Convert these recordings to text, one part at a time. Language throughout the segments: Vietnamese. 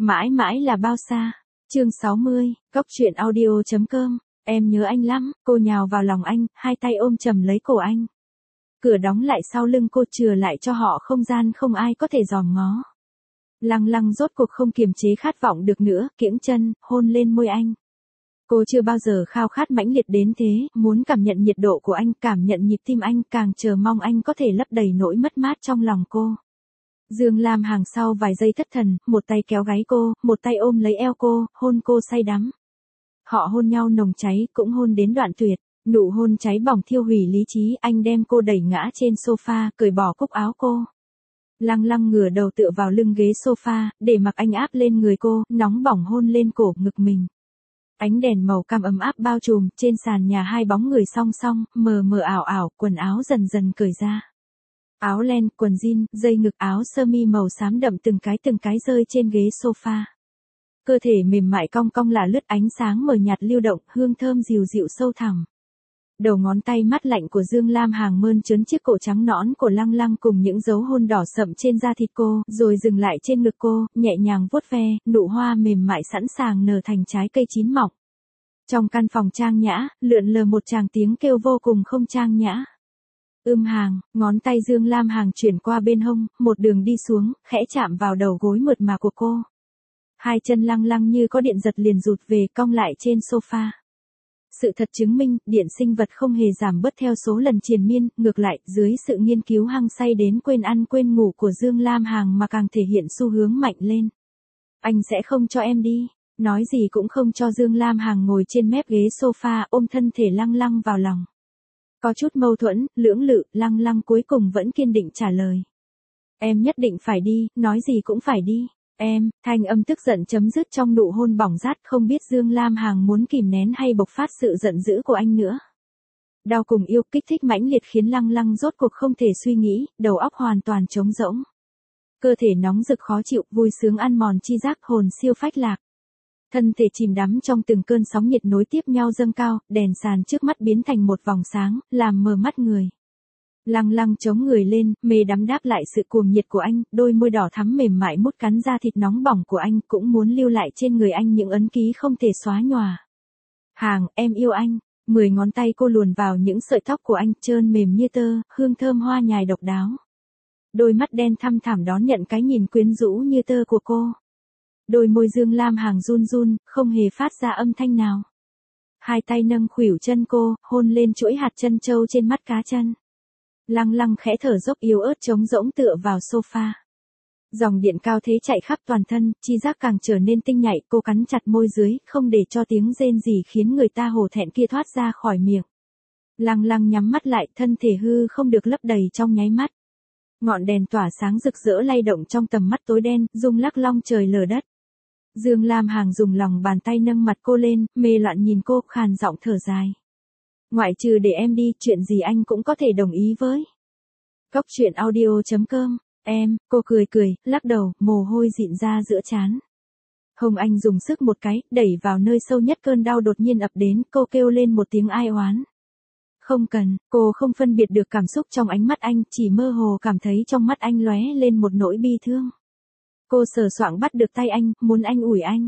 Mãi mãi là bao xa. Chương 60, Cốc truyện audio.com. Em nhớ anh lắm, cô nhào vào lòng anh, hai tay ôm chầm lấy cổ anh. Cửa đóng lại sau lưng cô, chừa lại cho họ không gian không ai có thể dòm ngó. Lăng Lăng rốt cuộc không kiềm chế khát vọng được nữa, kiễng chân, hôn lên môi anh. Cô chưa bao giờ khao khát mãnh liệt đến thế, muốn cảm nhận nhiệt độ của anh, cảm nhận nhịp tim anh, càng chờ mong anh có thể lấp đầy nỗi mất mát trong lòng cô. Dương Lam Hằng sau vài giây thất thần, một tay kéo gáy cô, một tay ôm lấy eo cô, hôn cô say đắm. Họ hôn nhau nồng cháy, cũng hôn đến đoạn tuyệt. Nụ hôn cháy bỏng thiêu hủy lý trí, anh đem cô đẩy ngã trên sofa, cởi bỏ cúc áo cô. Lăng Lăng ngửa đầu tựa vào lưng ghế sofa, để mặc anh áp lên người cô, nóng bỏng hôn lên cổ, ngực mình. Ánh đèn màu cam ấm áp bao trùm, trên sàn nhà hai bóng người song song, mờ mờ ảo ảo, quần áo dần dần cởi ra. Áo len, quần jean, dây ngực, áo sơ mi màu xám đậm từng cái rơi trên ghế sofa. Cơ thể mềm mại cong cong là lướt, ánh sáng mờ nhạt lưu động, hương thơm dịu dịu sâu thẳm. Đầu ngón tay mát lạnh của Dương Lam Hằng mơn trớn chiếc cổ trắng nõn của Lăng Lăng cùng những dấu hôn đỏ sậm trên da thịt cô, rồi dừng lại trên ngực cô, nhẹ nhàng vuốt ve, nụ hoa mềm mại sẵn sàng nở thành trái cây chín mọng. Trong căn phòng trang nhã, lượn lờ một tràng tiếng kêu vô cùng không trang nhã. Hàng, ngón tay Dương Lam Hằng chuyển qua bên hông, một đường đi xuống, khẽ chạm vào đầu gối mượt mà của cô. Hai chân Lăng Lăng như có điện giật liền rụt về, cong lại trên sofa. Sự thật chứng minh, điện sinh vật không hề giảm bớt theo số lần triền miên, ngược lại, dưới sự nghiên cứu hăng say đến quên ăn quên ngủ của Dương Lam Hằng mà càng thể hiện xu hướng mạnh lên. Anh sẽ không cho em đi. Nói gì cũng không cho Dương Lam Hằng ngồi trên mép ghế sofa, ôm thân thể Lăng Lăng vào lòng. Có chút mâu thuẫn, lưỡng lự, Lăng Lăng cuối cùng vẫn kiên định trả lời. Em nhất định phải đi, nói gì cũng phải đi. Em, thanh âm tức giận chấm dứt trong nụ hôn bỏng rát, không biết Dương Lam Hằng muốn kìm nén hay bộc phát sự giận dữ của anh nữa. Đau cùng yêu, kích thích mãnh liệt khiến Lăng Lăng rốt cuộc không thể suy nghĩ, đầu óc hoàn toàn trống rỗng. Cơ thể nóng rực khó chịu, vui sướng ăn mòn chi giác, hồn siêu phách lạc. Thân thể chìm đắm trong từng cơn sóng nhiệt nối tiếp nhau dâng cao, đèn sàn trước mắt biến thành một vòng sáng, làm mờ mắt người. Lăng Lăng chống người lên, mê đắm đáp lại sự cuồng nhiệt của anh, đôi môi đỏ thắm mềm mại mút cắn da thịt nóng bỏng của anh, cũng muốn lưu lại trên người anh những ấn ký không thể xóa nhòa. Hàng, em yêu anh. 10 ngón tay cô luồn vào những sợi tóc của anh, trơn mềm như tơ, hương thơm hoa nhài độc đáo. Đôi mắt đen thăm thẳm đón nhận cái nhìn quyến rũ như tơ của cô. Đôi môi Dương Lam Hằng run run, không hề phát ra âm thanh nào. Hai tay nâng khuỷu chân cô, hôn lên chuỗi hạt chân trâu trên mắt cá chân. Lăng Lăng khẽ thở dốc yếu ớt trống rỗng tựa vào sofa. Dòng điện cao thế chạy khắp toàn thân, chi giác càng trở nên tinh nhạy, cô cắn chặt môi dưới, không để cho tiếng rên rỉ khiến người ta hổ thẹn kia thoát ra khỏi miệng. Lăng Lăng nhắm mắt lại, thân thể hư không được lấp đầy trong nháy mắt. Ngọn đèn tỏa sáng rực rỡ lay động trong tầm mắt tối đen, rung lắc long trời lở đất. Dương Lam Hằng dùng lòng bàn tay nâng mặt cô lên, mê loạn nhìn cô, khàn giọng thở dài. Ngoại trừ để em đi, chuyện gì anh cũng có thể đồng ý với. Cốc truyện audio.com. Em, cô cười, lắc đầu, mồ hôi dịn ra giữa trán. Hồng Anh dùng sức một cái, đẩy vào nơi sâu nhất cơn đau đột nhiên ập đến, cô kêu lên một tiếng ai oán. Không cần, cô không phân biệt được cảm xúc trong ánh mắt anh, chỉ mơ hồ cảm thấy trong mắt anh lóe lên một nỗi bi thương. Cô sờ soạng bắt được tay anh, muốn anh ủi anh.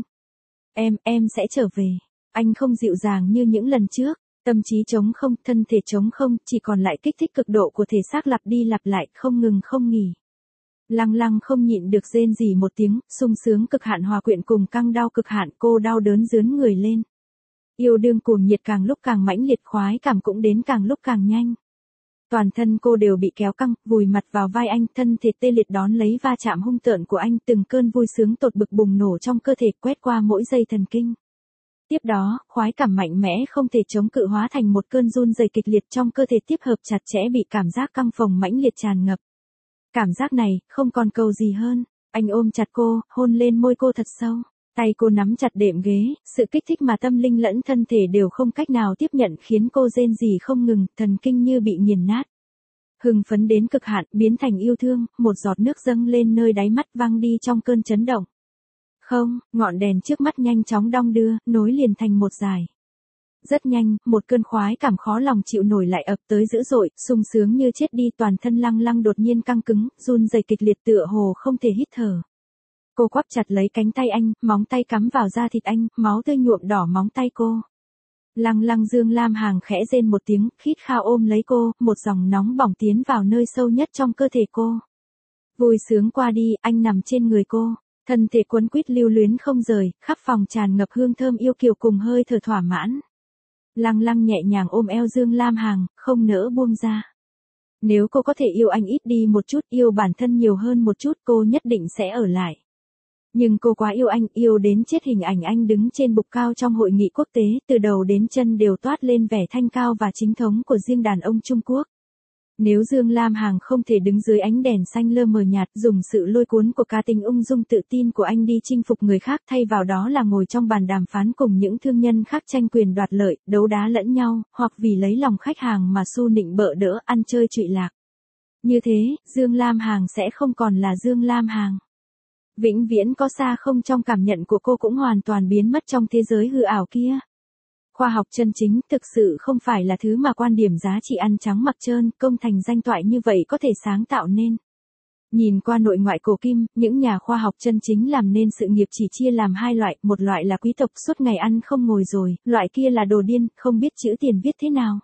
Em sẽ trở về. Anh không dịu dàng như những lần trước. Tâm trí trống không, thân thể trống không, chỉ còn lại kích thích cực độ của thể xác lặp đi lặp lại, không ngừng không nghỉ. Lăng Lăng không nhịn được rên rỉ một tiếng, sung sướng cực hạn hòa quyện cùng căng đau cực hạn, cô đau đớn rướn người lên. Yêu đương cuồng nhiệt càng lúc càng mãnh liệt, khoái cảm cũng đến càng lúc càng nhanh. Toàn thân cô đều bị kéo căng, vùi mặt vào vai anh, thân thể tê liệt đón lấy va chạm hung tợn của anh, từng cơn vui sướng tột bực bùng nổ trong cơ thể, quét qua mỗi dây thần kinh. Tiếp đó, khoái cảm mạnh mẽ không thể chống cự hóa thành một cơn run rẩy kịch liệt trong cơ thể, tiếp hợp chặt chẽ bị cảm giác căng phồng mãnh liệt tràn ngập. Cảm giác này, không còn cầu gì hơn. Anh ôm chặt cô, hôn lên môi cô thật sâu. Tay cô nắm chặt đệm ghế, sự kích thích mà tâm linh lẫn thân thể đều không cách nào tiếp nhận khiến cô rên rỉ không ngừng, thần kinh như bị nghiền nát. Hưng phấn đến cực hạn, biến thành yêu thương, một giọt nước dâng lên nơi đáy mắt văng đi trong cơn chấn động. Không, ngọn đèn trước mắt nhanh chóng đong đưa, nối liền thành một dải. Rất nhanh, một cơn khoái cảm khó lòng chịu nổi lại ập tới dữ dội, sung sướng như chết đi, toàn thân Lăng Lăng đột nhiên căng cứng, run rẩy kịch liệt tựa hồ không thể hít thở. Cô quắp chặt lấy cánh tay anh, móng tay cắm vào da thịt anh, máu tươi nhuộm đỏ móng tay cô. Lăng lăng Dương Lam Hằng khẽ rên một tiếng, khít khao ôm lấy cô, một dòng nóng bỏng tiến vào nơi sâu nhất trong cơ thể cô. Vui sướng qua đi, anh nằm trên người cô, thân thể quấn quýt lưu luyến không rời, khắp phòng tràn ngập hương thơm yêu kiều cùng hơi thở thỏa mãn. Lăng lăng nhẹ nhàng ôm eo Dương Lam Hằng, không nỡ buông ra. Nếu cô có thể yêu anh ít đi một chút, yêu bản thân nhiều hơn một chút, cô nhất định sẽ ở lại. Nhưng cô quá yêu anh, yêu đến chết. Hình ảnh anh đứng trên bục cao trong hội nghị quốc tế, từ đầu đến chân đều toát lên vẻ thanh cao và chính thống của riêng đàn ông Trung Quốc. Nếu Dương Lam Hằng không thể đứng dưới ánh đèn xanh lơ mờ nhạt, dùng sự lôi cuốn của cá tính ung dung tự tin của anh đi chinh phục người khác, thay vào đó là ngồi trong bàn đàm phán cùng những thương nhân khác tranh quyền đoạt lợi, đấu đá lẫn nhau, hoặc vì lấy lòng khách hàng mà su nịnh bợ đỡ, ăn chơi trụy lạc. Như thế, Dương Lam Hằng sẽ không còn là Dương Lam Hằng. Vĩnh viễn có xa không trong cảm nhận của cô cũng hoàn toàn biến mất trong thế giới hư ảo kia. Khoa học chân chính thực sự không phải là thứ mà quan điểm giá trị ăn trắng mặc trơn, công thành danh toại như vậy có thể sáng tạo nên. Nhìn qua nội ngoại cổ kim, những nhà khoa học chân chính làm nên sự nghiệp chỉ chia làm hai loại, một loại là quý tộc suốt ngày ăn không ngồi rồi, loại kia là đồ điên, không biết chữ tiền viết thế nào.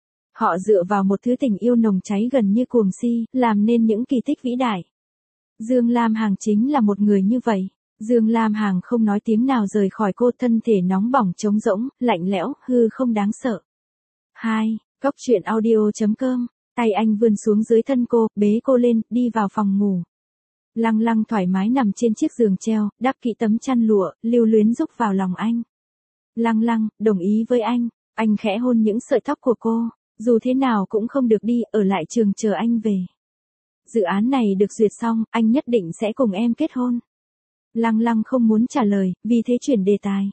Họ dựa vào một thứ tình yêu nồng cháy gần như cuồng si, làm nên những kỳ tích vĩ đại. Dương Lam Hằng chính là một người như vậy. Dương Lam Hằng không nói tiếng nào rời khỏi cô, thân thể nóng bỏng trống rỗng, lạnh lẽo, hư không đáng sợ. 2. Góc truyện audio.com. Tay anh vươn xuống dưới thân cô, bế cô lên, đi vào phòng ngủ. Lăng lăng thoải mái nằm trên chiếc giường treo, đắp kỹ tấm chăn lụa, lưu luyến rúc vào lòng anh. Lăng lăng, đồng ý với anh khẽ hôn những sợi tóc của cô, dù thế nào cũng không được đi, ở lại trường chờ anh về. Dự án này được duyệt xong, anh nhất định sẽ cùng em kết hôn. Lăng lăng không muốn trả lời, vì thế chuyển đề tài.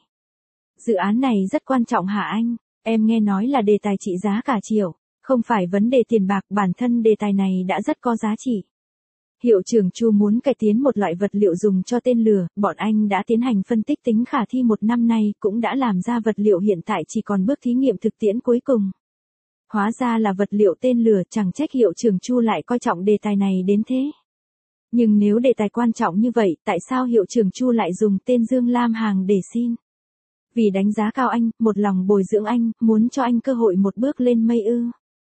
Dự án này rất quan trọng hả anh? Em nghe nói là đề tài trị giá cả triệu. Không phải vấn đề tiền bạc, bản thân đề tài này đã rất có giá trị. Hiệu trưởng Chu muốn cải tiến một loại vật liệu dùng cho tên lửa, bọn anh đã tiến hành phân tích tính khả thi 1 năm nay, cũng đã làm ra vật liệu hiện tại chỉ còn bước thí nghiệm thực tiễn cuối cùng. Hóa ra là vật liệu tên lửa, chẳng trách hiệu trưởng Chu lại coi trọng đề tài này đến thế. Nhưng nếu đề tài quan trọng như vậy, tại sao hiệu trưởng Chu lại dùng tên Dương Lam Hằng để xin? Vì đánh giá cao anh, một lòng bồi dưỡng anh, muốn cho anh cơ hội một bước lên mây ư?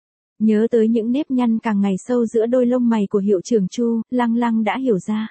Nhớ tới những nếp nhăn càng ngày sâu giữa đôi lông mày của hiệu trưởng Chu, Lăng lăng đã hiểu ra.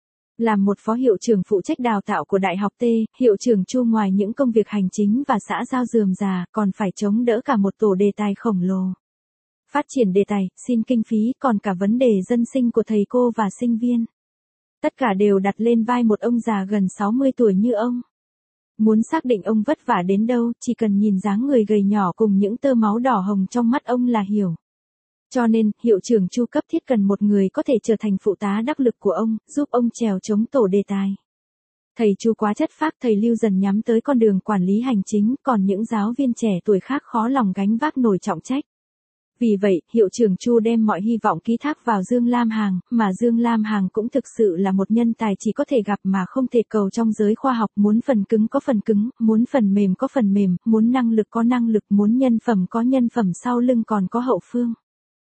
Làm một phó hiệu trưởng phụ trách đào tạo của Đại học T, hiệu trưởng Chu ngoài những công việc hành chính và xã giao rườm rà, còn phải chống đỡ cả một tổ đề tài khổng lồ. Phát triển đề tài, xin kinh phí, còn cả vấn đề dân sinh của thầy cô và sinh viên. Tất cả đều đặt lên vai một ông già gần 60 tuổi như ông. Muốn xác định ông vất vả đến đâu, chỉ cần nhìn dáng người gầy nhỏ cùng những tơ máu đỏ hồng trong mắt ông là hiểu. Cho nên, hiệu trưởng Chu cấp thiết cần một người có thể trở thành phụ tá đắc lực của ông, giúp ông trèo chống tổ đề tài. Thầy Chu quá chất phác, thầy Lưu dần nhắm tới con đường quản lý hành chính, còn những giáo viên trẻ tuổi khác khó lòng gánh vác nổi trọng trách. Vì vậy, hiệu trưởng Chu đem mọi hy vọng ký thác vào Dương Lam Hằng, mà Dương Lam Hằng cũng thực sự là một nhân tài chỉ có thể gặp mà không thể cầu trong giới khoa học, muốn phần cứng có phần cứng, muốn phần mềm có phần mềm, muốn năng lực có năng lực, muốn nhân phẩm có nhân phẩm, sau lưng còn có hậu phương.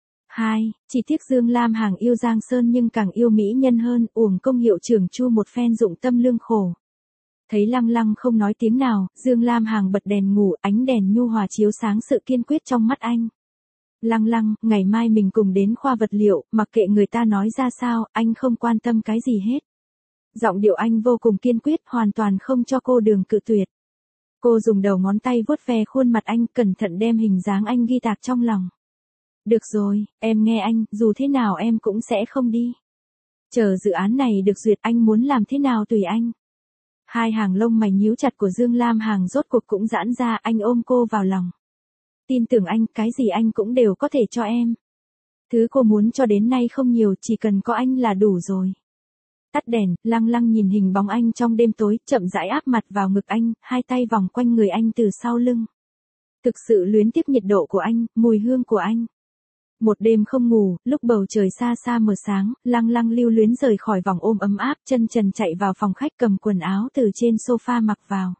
2. Chỉ tiếc Dương Lam Hằng yêu Giang Sơn nhưng càng yêu mỹ nhân hơn, uổng công hiệu trưởng Chu một phen dụng tâm lương khổ. Thấy Lăng lăng không nói tiếng nào, Dương Lam Hằng bật đèn ngủ, ánh đèn nhu hòa chiếu sáng sự kiên quyết trong mắt anh. Lăng lăng, ngày mai mình cùng đến khoa vật liệu, mặc kệ người ta nói ra sao, anh không quan tâm cái gì hết. Giọng điệu anh vô cùng kiên quyết, hoàn toàn không cho cô đường cự tuyệt. Cô dùng đầu ngón tay vuốt ve khuôn mặt anh, cẩn thận đem hình dáng anh ghi tạc trong lòng. Được rồi, em nghe anh, dù thế nào em cũng sẽ không đi. Chờ dự án này được duyệt, anh muốn làm thế nào tùy anh. Hai hàng lông mày nhíu chặt của Dương Lam Hằng rốt cuộc cũng giãn ra, anh ôm cô vào lòng. Tin tưởng anh, cái gì anh cũng đều có thể cho em. Thứ cô muốn cho đến nay không nhiều, chỉ cần có anh là đủ rồi. Tắt đèn, Lăng lăng nhìn hình bóng anh trong đêm tối, chậm rãi áp mặt vào ngực anh, hai tay vòng quanh người anh từ sau lưng. Thực sự luyến tiếc nhiệt độ của anh, mùi hương của anh. Một đêm không ngủ, lúc bầu trời xa xa mờ sáng, Lăng lăng lưu luyến rời khỏi vòng ôm ấm áp, chân trần chạy vào phòng khách cầm quần áo từ trên sofa mặc vào.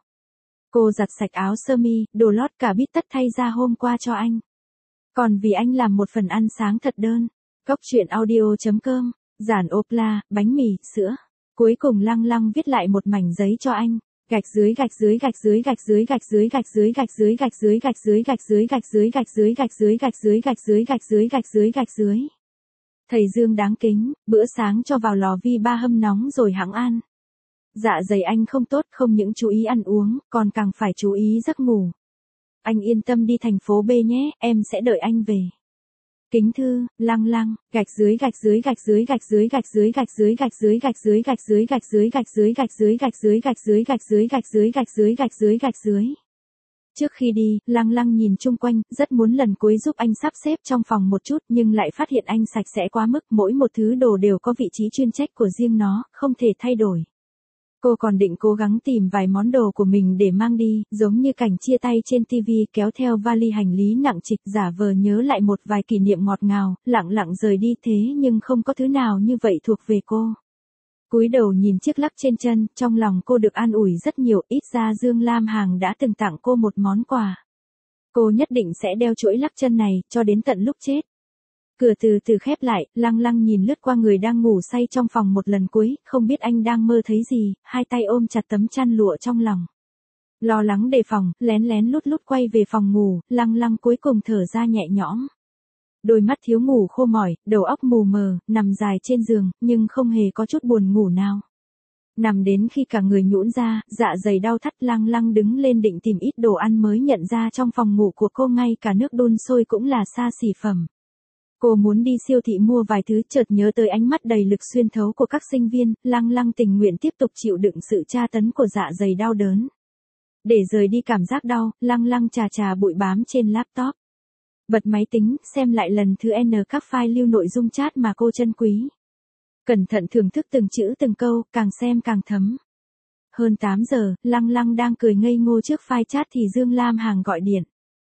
Cô giặt sạch áo sơ mi, đồ lót cả bít tất thay ra hôm qua cho anh. Còn vì anh làm một phần ăn sáng thật đơn. Góc truyện audio.com, giản ốp la, bánh mì, sữa. Cuối cùng Lăng Lăng viết lại một mảnh giấy cho anh. Gạch dưới gạch dưới gạch dưới gạch dưới gạch dưới gạch dưới gạch dưới gạch dưới gạch dưới gạch dưới gạch dưới gạch dưới gạch dưới gạch dưới gạch dưới gạch dưới gạch dưới gạch dưới. Thầy Dương đáng kính, bữa sáng cho vào lò vi ba hâm nóng rồi hẵng ăn. Dạ dày anh không tốt, không những chú ý ăn uống, còn càng phải chú ý giấc ngủ. Anh yên tâm đi thành phố B nhé, em sẽ đợi anh về. Kính thư, Lăng Lăng, gạch dưới gạch dưới gạch dưới gạch dưới gạch dưới gạch dưới gạch dưới gạch dưới gạch dưới gạch dưới gạch dưới gạch dưới gạch dưới gạch dưới gạch dưới gạch dưới gạch dưới gạch dưới gạch dưới. Trước khi đi, Lăng Lăng nhìn chung quanh, rất muốn lần cuối giúp anh sắp xếp trong phòng một chút, nhưng lại phát hiện anh sạch sẽ quá mức, mỗi một thứ đồ đều có vị trí chuyên trách của riêng nó, không thể thay đổi. Cô còn định cố gắng tìm vài món đồ của mình để mang đi, giống như cảnh chia tay trên TV, kéo theo vali hành lý nặng trịch, giả vờ nhớ lại một vài kỷ niệm ngọt ngào, lặng lặng rời đi, thế nhưng không có thứ nào như vậy thuộc về cô. Cúi đầu nhìn chiếc lắc trên chân, trong lòng cô được an ủi rất nhiều, ít ra Dương Lam Hằng đã từng tặng cô một món quà. Cô nhất định sẽ đeo chuỗi lắc chân này, cho đến tận lúc chết. Cửa từ từ khép lại, Lăng Lăng nhìn lướt qua người đang ngủ say trong phòng một lần cuối, không biết anh đang mơ thấy gì, hai tay ôm chặt tấm chăn lụa trong lòng. Lo lắng đề phòng, lén lén lút lút quay về phòng ngủ, Lăng Lăng cuối cùng thở ra nhẹ nhõm. Đôi mắt thiếu ngủ khô mỏi, đầu óc mù mờ, nằm dài trên giường, nhưng không hề có chút buồn ngủ nào. Nằm đến khi cả người nhũn ra, dạ dày đau thắt, Lăng Lăng đứng lên định tìm ít đồ ăn mới nhận ra trong phòng ngủ của cô ngay cả nước đun sôi cũng là xa xỉ phẩm. Cô muốn đi siêu thị mua vài thứ, chợt nhớ tới ánh mắt đầy lực xuyên thấu của các sinh viên, Lăng Lăng tình nguyện tiếp tục chịu đựng sự tra tấn của dạ dày đau đớn. Để rời đi cảm giác đau, Lăng Lăng chà chà bụi bám trên laptop. Bật máy tính, xem lại lần thứ N các file lưu nội dung chat mà cô trân quý. Cẩn thận thưởng thức từng chữ từng câu, càng xem càng thấm. Hơn 8 giờ, Lăng Lăng đang cười ngây ngô trước file chat thì Dương Lam Hằng gọi điện.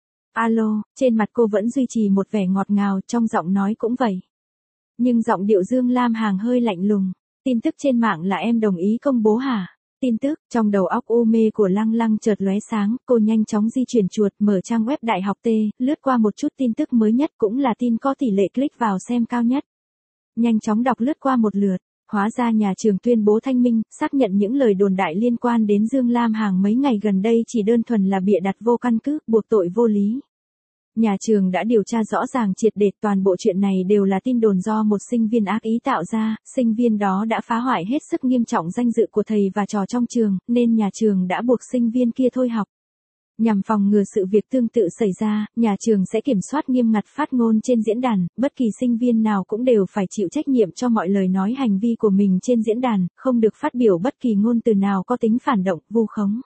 Alo, trên mặt cô vẫn duy trì một vẻ ngọt ngào, trong giọng nói cũng vậy. Nhưng giọng điệu Dương Lam Hằng hơi lạnh lùng. Tin tức trên mạng là em đồng ý công bố hả? Tin tức, trong đầu óc u mê của Lăng Lăng chợt lóe sáng, cô nhanh chóng di chuyển chuột, mở trang web Đại học T, lướt qua một chút tin tức mới nhất, cũng là tin có tỷ lệ click vào xem cao nhất. Nhanh chóng đọc lướt qua một lượt, hóa ra nhà trường tuyên bố thanh minh, xác nhận những lời đồn đại liên quan đến Dương Lam Hằng mấy ngày gần đây chỉ đơn thuần là bịa đặt vô căn cứ, buộc tội vô lý. Nhà trường đã điều tra rõ ràng triệt để, toàn bộ chuyện này đều là tin đồn do một sinh viên ác ý tạo ra, sinh viên đó đã phá hoại hết sức nghiêm trọng danh dự của thầy và trò trong trường, nên nhà trường đã buộc sinh viên kia thôi học. Nhằm phòng ngừa sự việc tương tự xảy ra, nhà trường sẽ kiểm soát nghiêm ngặt phát ngôn trên diễn đàn, bất kỳ sinh viên nào cũng đều phải chịu trách nhiệm cho mọi lời nói hành vi của mình trên diễn đàn, không được phát biểu bất kỳ ngôn từ nào có tính phản động, vu khống.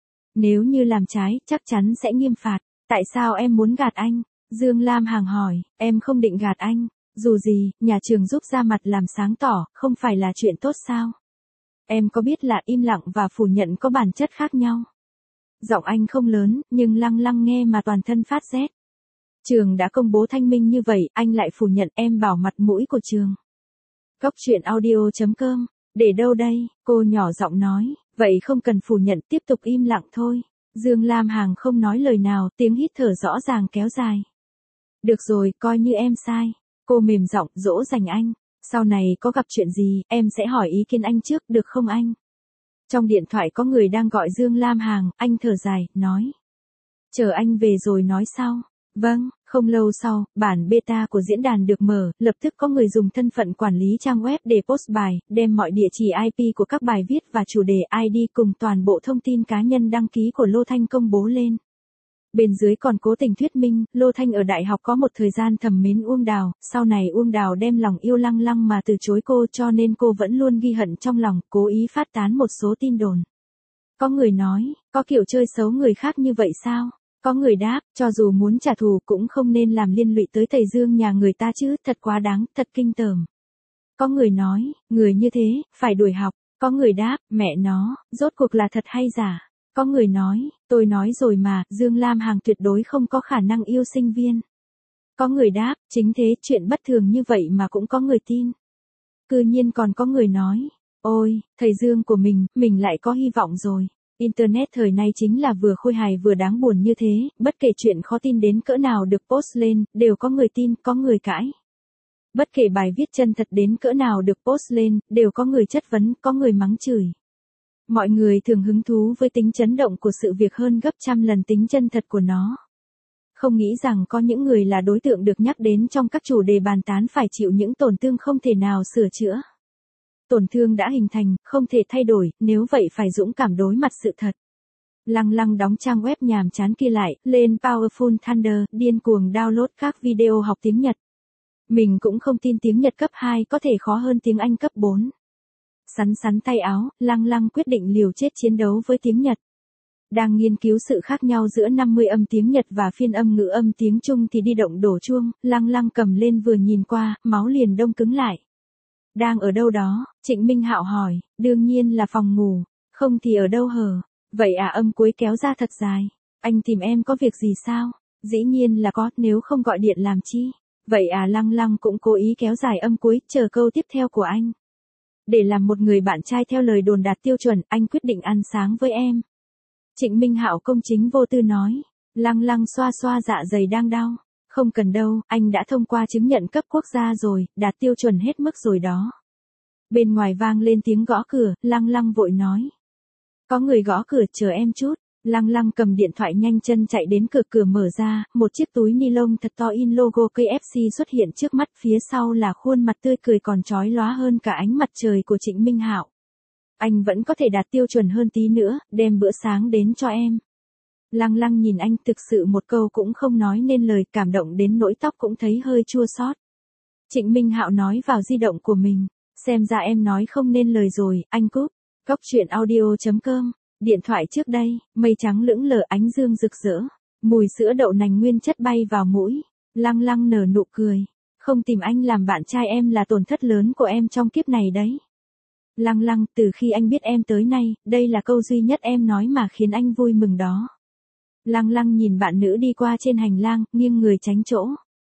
Nếu như làm trái, chắc chắn sẽ nghiêm phạt. Tại sao em muốn gạt anh? Dương Lam Hằng hỏi, em không định gạt anh. Dù gì, nhà trường giúp ra mặt làm sáng tỏ, không phải là chuyện tốt sao? Em có biết là im lặng và phủ nhận có bản chất khác nhau? Giọng anh không lớn, nhưng Lăng Lăng nghe mà toàn thân phát rét. Trường đã công bố thanh minh như vậy, anh lại phủ nhận, em bảo mặt mũi của trường. Góc truyện audio.com, để đâu đây? Cô nhỏ giọng nói, vậy không cần phủ nhận, tiếp tục im lặng thôi. Dương Lam Hằng không nói lời nào, tiếng hít thở rõ ràng kéo dài. Được rồi, coi như em sai. Cô mềm giọng, dỗ dành anh. Sau này có gặp chuyện gì, em sẽ hỏi ý kiến anh trước, được không anh? Trong điện thoại có người đang gọi Dương Lam Hằng, anh thở dài, nói. Chờ anh về rồi nói sau. Vâng, không lâu sau, bản beta của diễn đàn được mở, lập tức có người dùng thân phận quản lý trang web để post bài, đem mọi địa chỉ IP của các bài viết và chủ đề ID cùng toàn bộ thông tin cá nhân đăng ký của Lô Thanh công bố lên. Bên dưới còn cố tình thuyết minh, Lô Thanh ở đại học có một thời gian thầm mến Uông Đào, sau này Uông Đào đem lòng yêu Lăng Lăng mà từ chối cô, cho nên cô vẫn luôn ghi hận trong lòng, cố ý phát tán một số tin đồn. Có người nói, có kiểu chơi xấu người khác như vậy sao? Có người đáp, cho dù muốn trả thù cũng không nên làm liên lụy tới thầy Dương nhà người ta chứ, thật quá đáng, thật kinh tởm. Có người nói, người như thế, phải đuổi học. Có người đáp, mẹ nó, rốt cuộc là thật hay giả? Có người nói, tôi nói rồi mà, Dương Lam Hằng tuyệt đối không có khả năng yêu sinh viên. Có người đáp, chính thế, chuyện bất thường như vậy mà cũng có người tin. Cư nhiên còn có người nói, ôi, thầy Dương của mình lại có hy vọng rồi. Internet thời nay chính là vừa khôi hài vừa đáng buồn như thế, bất kể chuyện khó tin đến cỡ nào được post lên, đều có người tin, có người cãi. Bất kể bài viết chân thật đến cỡ nào được post lên, đều có người chất vấn, có người mắng chửi. Mọi người thường hứng thú với tính chấn động của sự việc hơn gấp trăm lần tính chân thật của nó. Không nghĩ rằng có những người là đối tượng được nhắc đến trong các chủ đề bàn tán phải chịu những tổn thương không thể nào sửa chữa. Tổn thương đã hình thành, không thể thay đổi, nếu vậy phải dũng cảm đối mặt sự thật. Lăng Lăng đóng trang web nhàm chán kia lại, lên Powerful Thunder, điên cuồng download các video học tiếng Nhật. Mình cũng không tin tiếng Nhật cấp 2 có thể khó hơn tiếng Anh cấp 4. Sắn sắn tay áo, Lăng Lăng quyết định liều chết chiến đấu với tiếng Nhật. Đang nghiên cứu sự khác nhau giữa 50 âm tiếng Nhật và phiên âm ngữ âm tiếng Trung thì đi động đổ chuông, Lăng Lăng cầm lên vừa nhìn qua, máu liền đông cứng lại. Đang ở đâu đó? Trịnh Minh Hạo hỏi, đương nhiên là phòng ngủ, không thì ở đâu hở? Vậy à, âm cuối kéo ra thật dài. Anh tìm em có việc gì sao? Dĩ nhiên là có, nếu không gọi điện làm chi? Vậy à, Lăng Lăng cũng cố ý kéo dài âm cuối, chờ câu tiếp theo của anh. Để làm một người bạn trai theo lời đồn đạt tiêu chuẩn, anh quyết định ăn sáng với em. Trịnh Minh Hạo công chính vô tư nói. Lăng Lăng xoa xoa dạ dày đang đau. Không cần đâu, anh đã thông qua chứng nhận cấp quốc gia rồi, đạt tiêu chuẩn hết mức rồi đó. Bên ngoài vang lên tiếng gõ cửa, Lăng Lăng vội nói. Có người gõ cửa, chờ em chút. Lăng Lăng cầm điện thoại nhanh chân chạy đến cửa, cửa mở ra, một chiếc túi ni lông thật to in logo KFC xuất hiện trước mắt, phía sau là khuôn mặt tươi cười còn chói lóa hơn cả ánh mặt trời của Trịnh Minh Hạo. Anh vẫn có thể đạt tiêu chuẩn hơn tí nữa, đem bữa sáng đến cho em. Lăng Lăng nhìn anh, thực sự một câu cũng không nói nên lời, cảm động đến nỗi tóc cũng thấy hơi chua xót. Trịnh Minh Hạo nói vào di động của mình, xem ra em nói không nên lời rồi, anh cúp. Góc truyện audio.com. Điện thoại trước đây, mây trắng lững lờ, ánh dương rực rỡ, mùi sữa đậu nành nguyên chất bay vào mũi. Lăng Lăng nở nụ cười. Không tìm anh làm bạn trai em là tổn thất lớn của em trong kiếp này đấy. Lăng Lăng, từ khi anh biết em tới nay, đây là câu duy nhất em nói mà khiến anh vui mừng đó. Lăng Lăng nhìn bạn nữ đi qua trên hành lang, nghiêng người tránh chỗ.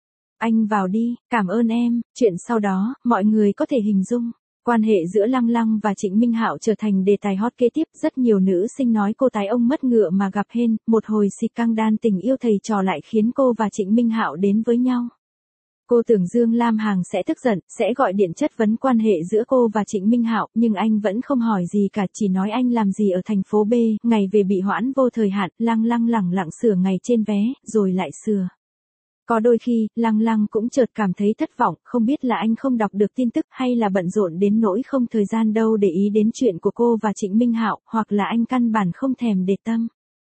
Anh vào đi, cảm ơn em. Chuyện sau đó, mọi người có thể hình dung. Quan hệ giữa Lăng Lăng và Trịnh Minh Hạo trở thành đề tài hot kế tiếp, rất nhiều nữ sinh nói cô tái ông mất ngựa mà gặp hên, một hồi scandal tình yêu thầy trò lại khiến cô và Trịnh Minh Hạo đến với nhau. Cô tưởng Dương Lam Hằng sẽ tức giận, sẽ gọi điện chất vấn quan hệ giữa cô và Trịnh Minh Hạo, nhưng anh vẫn không hỏi gì cả, chỉ nói anh làm gì ở thành phố B, ngày về bị hoãn vô thời hạn. Lăng Lăng lẳng lặng sửa ngày trên vé, rồi lại sửa. Có đôi khi, Lăng Lăng cũng chợt cảm thấy thất vọng, không biết là anh không đọc được tin tức hay là bận rộn đến nỗi không thời gian đâu để ý đến chuyện của cô và Trịnh Minh Hạo, hoặc là anh căn bản không thèm để tâm.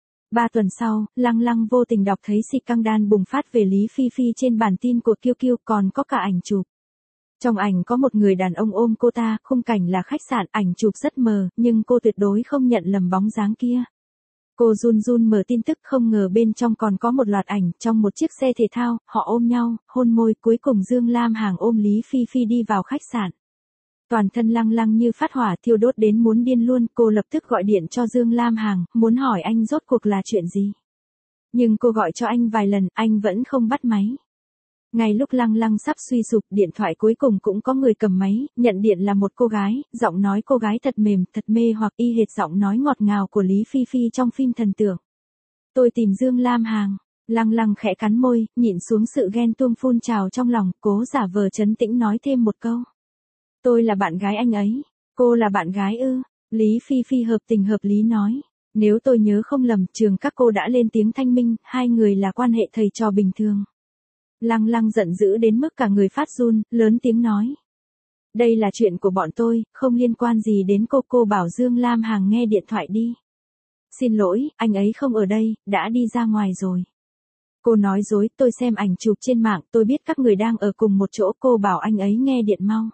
3 tuần sau, Lăng Lăng vô tình đọc thấy scandal bùng phát về Lý Phi Phi trên bản tin của QQ, còn có cả ảnh chụp. Trong ảnh có một người đàn ông ôm cô ta, khung cảnh là khách sạn, ảnh chụp rất mờ, nhưng cô tuyệt đối không nhận lầm bóng dáng kia. Cô run run mở tin tức, không ngờ bên trong còn có một loạt ảnh, trong một chiếc xe thể thao, họ ôm nhau, hôn môi, cuối cùng Dương Lam Hằng ôm Lý Phi Phi đi vào khách sạn. Toàn thân Lăng Lăng như phát hỏa, thiêu đốt đến muốn điên luôn, cô lập tức gọi điện cho Dương Lam Hằng, muốn hỏi anh rốt cuộc là chuyện gì. Nhưng cô gọi cho anh vài lần, anh vẫn không bắt máy. Ngay lúc Lăng Lăng sắp suy sụp, điện thoại cuối cùng cũng có người cầm máy, nhận điện là một cô gái, giọng nói cô gái thật mềm, thật mê hoặc, y hệt giọng nói ngọt ngào của Lý Phi Phi trong phim thần tượng. Tôi tìm Dương Lam Hằng. Lăng Lăng khẽ cắn môi, nhịn xuống sự ghen tuông phun trào trong lòng, cố giả vờ trấn tĩnh nói thêm một câu. Tôi là bạn gái anh ấy. Cô là bạn gái ư? Lý Phi Phi hợp tình hợp lý nói. Nếu tôi nhớ không lầm, trường các cô đã lên tiếng thanh minh, hai người là quan hệ thầy trò bình thường. Lăng Lăng giận dữ đến mức cả người phát run, lớn tiếng nói. Đây là chuyện của bọn tôi, không liên quan gì đến cô bảo Dương Lam Hằng nghe điện thoại đi. Xin lỗi, anh ấy không ở đây, đã đi ra ngoài rồi. Cô nói dối, tôi xem ảnh chụp trên mạng, tôi biết các người đang ở cùng một chỗ, cô bảo anh ấy nghe điện mau.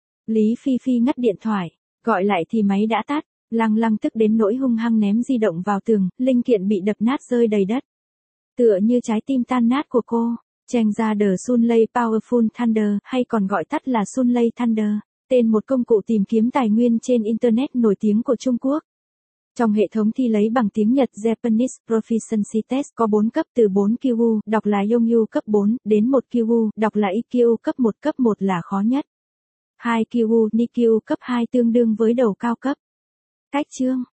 Lý Phi Phi ngắt điện thoại, gọi lại thì máy đã tắt. Lăng Lăng tức đến nỗi hung hăng ném di động vào tường, linh kiện bị đập nát rơi đầy đất. Tựa như trái tim tan nát của cô. Cheng ra The Sunlay Powerful Thunder, hay còn gọi tắt là Sunlay Thunder, tên một công cụ tìm kiếm tài nguyên trên Internet nổi tiếng của Trung Quốc. Trong hệ thống thi lấy bằng tiếng Nhật Japanese Proficiency Test có 4 cấp, từ 4 QU, đọc là Yongyu cấp 4, đến 1 QU, đọc là IQ cấp 1 là khó nhất. 2 QU, NIQ cấp 2 tương đương với đầu cao cấp. Cách chương